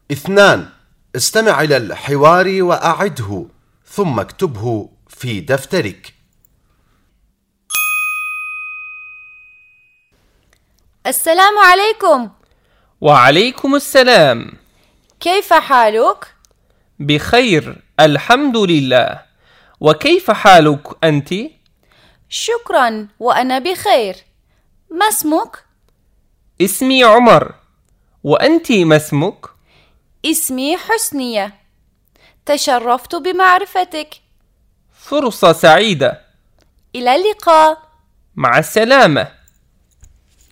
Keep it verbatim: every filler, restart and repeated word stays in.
اثنان. استمع إلى الحوار وأعده ثم اكتبه في دفترك. السلام عليكم. وعليكم السلام. كيف حالك؟ بخير الحمد لله. وكيف حالك أنت؟ شكرا وأنا بخير. ما اسمك؟ اسمي عمر. وأنت ما اسمك؟ اسمي حسنية. تشرفت بمعرفتك. فرصة سعيدة. إلى اللقاء. مع السلامة.